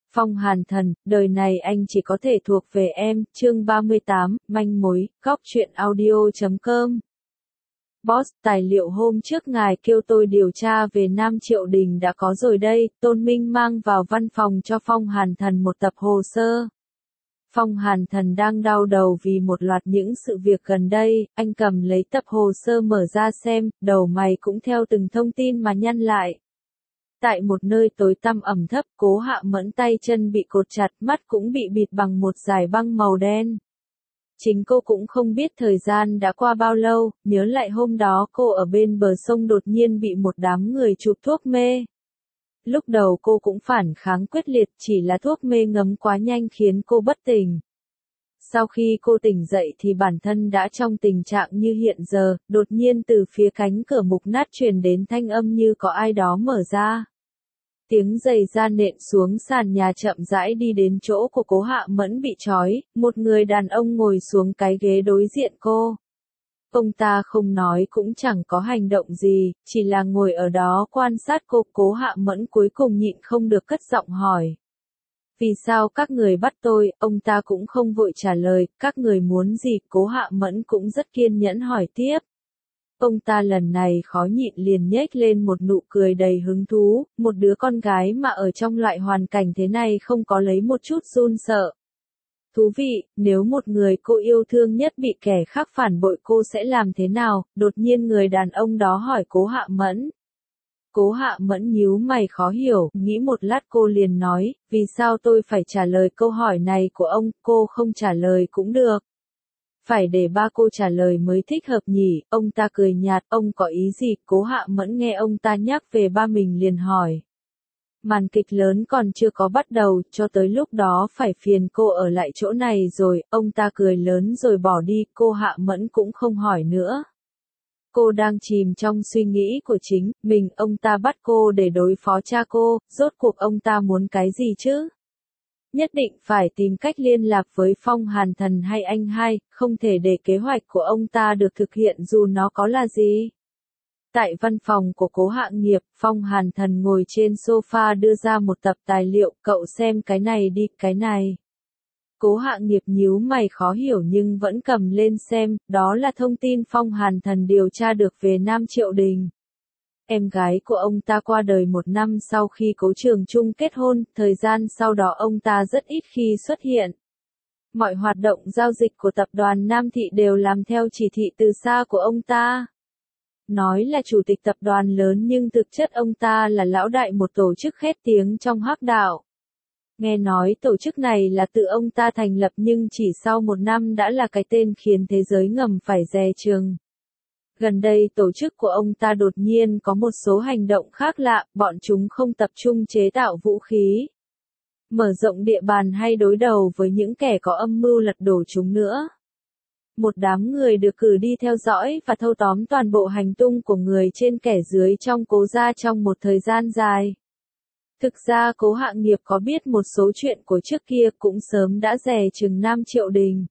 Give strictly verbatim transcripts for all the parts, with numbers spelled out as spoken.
Phong Hàn Thần, đời này anh chỉ có thể thuộc về em, chương ba mươi tám, manh mối, góc truyện audio chấm com. Boss, tài liệu hôm trước ngài kêu tôi điều tra về Nam Triệu Đình đã có rồi đây, Tôn Minh mang vào văn phòng cho Phong Hàn Thần một tập hồ sơ. Phong Hàn Thần đang đau đầu vì một loạt những sự việc gần đây, anh cầm lấy tập hồ sơ mở ra xem, đầu mày cũng theo từng thông tin mà nhăn lại. Tại một nơi tối tăm ẩm thấp, Cố Hạ Mẫn tay chân bị cột chặt, mắt cũng bị bịt bằng một dải băng màu đen. Chính cô cũng không biết thời gian đã qua bao lâu, nhớ lại hôm đó cô ở bên bờ sông đột nhiên bị một đám người chụp thuốc mê. Lúc đầu cô cũng phản kháng quyết liệt, chỉ là thuốc mê ngấm quá nhanh khiến cô bất tỉnh. Sau khi cô tỉnh dậy thì bản thân đã trong tình trạng như hiện giờ, đột nhiên từ phía cánh cửa mục nát truyền đến thanh âm như có ai đó mở ra. Tiếng giày da nện xuống sàn nhà chậm rãi đi đến chỗ của Cố Hạ Mẫn bị trói, một người đàn ông ngồi xuống cái ghế đối diện cô. Ông ta không nói cũng chẳng có hành động gì, chỉ là ngồi ở đó quan sát cô. Cố Hạ Mẫn cuối cùng nhịn không được cất giọng hỏi. Vì sao các người bắt tôi? Ông ta cũng không vội trả lời, các người muốn gì? Cố Hạ Mẫn cũng rất kiên nhẫn hỏi tiếp. Ông ta lần này khó nhịn liền nhếch lên một nụ cười đầy hứng thú, một đứa con gái mà ở trong loại hoàn cảnh thế này không có lấy một chút run sợ. Thú vị, nếu một người cô yêu thương nhất bị kẻ khác phản bội cô sẽ làm thế nào? Đột nhiên người đàn ông đó hỏi Cố Hạ Mẫn. Cố Hạ Mẫn nhíu mày khó hiểu, nghĩ một lát cô liền nói, vì sao tôi phải trả lời câu hỏi này của ông, cô không trả lời cũng được. Phải để ba cô trả lời mới thích hợp nhỉ, ông ta cười nhạt, ông có ý gì? Cố Hạ Mẫn nghe ông ta nhắc về ba mình liền hỏi. Màn kịch lớn còn chưa có bắt đầu, cho tới lúc đó phải phiền cô ở lại chỗ này rồi, ông ta cười lớn rồi bỏ đi, cô Hạ Mẫn cũng không hỏi nữa. Cô đang chìm trong suy nghĩ của chính mình, ông ta bắt cô để đối phó cha cô, rốt cuộc ông ta muốn cái gì chứ? Nhất định phải tìm cách liên lạc với Phong Hàn Thần hay anh hai, không thể để kế hoạch của ông ta được thực hiện dù nó có là gì. Tại văn phòng của Cố Hạ Nghiệp, Phong Hàn Thần ngồi trên sofa đưa ra một tập tài liệu, cậu xem cái này đi, cái này. Cố Hạ Nghiệp nhíu mày khó hiểu nhưng vẫn cầm lên xem, đó là thông tin Phong Hàn Thần điều tra được về Nam Triệu Đình. Em gái của ông ta qua đời một năm sau khi Cố Trường Trung kết hôn, thời gian sau đó ông ta rất ít khi xuất hiện. Mọi hoạt động giao dịch của tập đoàn Nam Thị đều làm theo chỉ thị từ xa của ông ta. Nói là chủ tịch tập đoàn lớn nhưng thực chất ông ta là lão đại một tổ chức khét tiếng trong hắc đạo. Nghe nói tổ chức này là tự ông ta thành lập nhưng chỉ sau một năm đã là cái tên khiến thế giới ngầm phải dè chừng. Gần đây tổ chức của ông ta đột nhiên có một số hành động khác lạ, bọn chúng không tập trung chế tạo vũ khí, mở rộng địa bàn hay đối đầu với những kẻ có âm mưu lật đổ chúng nữa. Một đám người được cử đi theo dõi và thâu tóm toàn bộ hành tung của người trên kẻ dưới trong Cố gia trong một thời gian dài. Thực ra Cố Hạ Nghiệp có biết một số chuyện của trước kia cũng sớm đã dè chừng Nam Triệu Đình.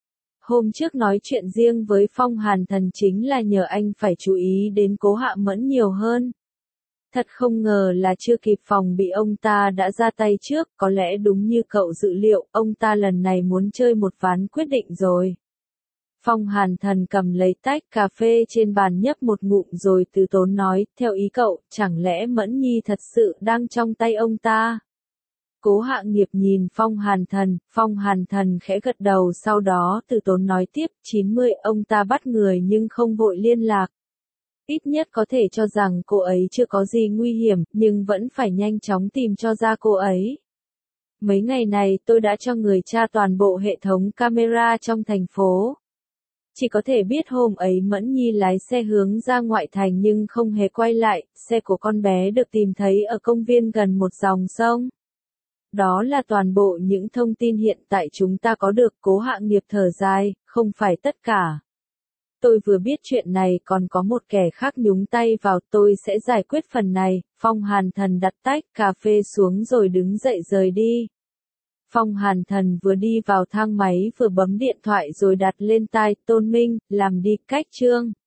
Hôm trước nói chuyện riêng với Phong Hàn Thần chính là nhờ anh phải chú ý đến Cố Hạ Mẫn nhiều hơn. Thật không ngờ là chưa kịp phòng bị ông ta đã ra tay trước, có lẽ đúng như cậu dự liệu, ông ta lần này muốn chơi một ván quyết định rồi. Phong Hàn Thần cầm lấy tách cà phê trên bàn nhấp một ngụm rồi từ tốn nói, theo ý cậu, chẳng lẽ Mẫn Nhi thật sự đang trong tay ông ta? Cố Hạ Nghiệp nhìn Phong Hàn Thần, Phong Hàn Thần khẽ gật đầu sau đó từ tốn nói tiếp, chín mươi ông ta bắt người nhưng không vội liên lạc. Ít nhất có thể cho rằng cô ấy chưa có gì nguy hiểm, nhưng vẫn phải nhanh chóng tìm cho ra cô ấy. Mấy ngày này tôi đã cho người tra toàn bộ hệ thống camera trong thành phố. Chỉ có thể biết hôm ấy Mẫn Nhi lái xe hướng ra ngoại thành nhưng không hề quay lại, xe của con bé được tìm thấy ở công viên gần một dòng sông. Đó là toàn bộ những thông tin hiện tại chúng ta có được. Cố Hạ Nghiệp thở dài, không phải tất cả. Tôi vừa biết chuyện này còn có một kẻ khác nhúng tay vào, tôi sẽ giải quyết phần này. Phong Hàn Thần đặt tách cà phê xuống rồi đứng dậy rời đi. Phong Hàn Thần vừa đi vào thang máy vừa bấm điện thoại rồi đặt lên tai, Tôn Minh, làm đi, cách chương.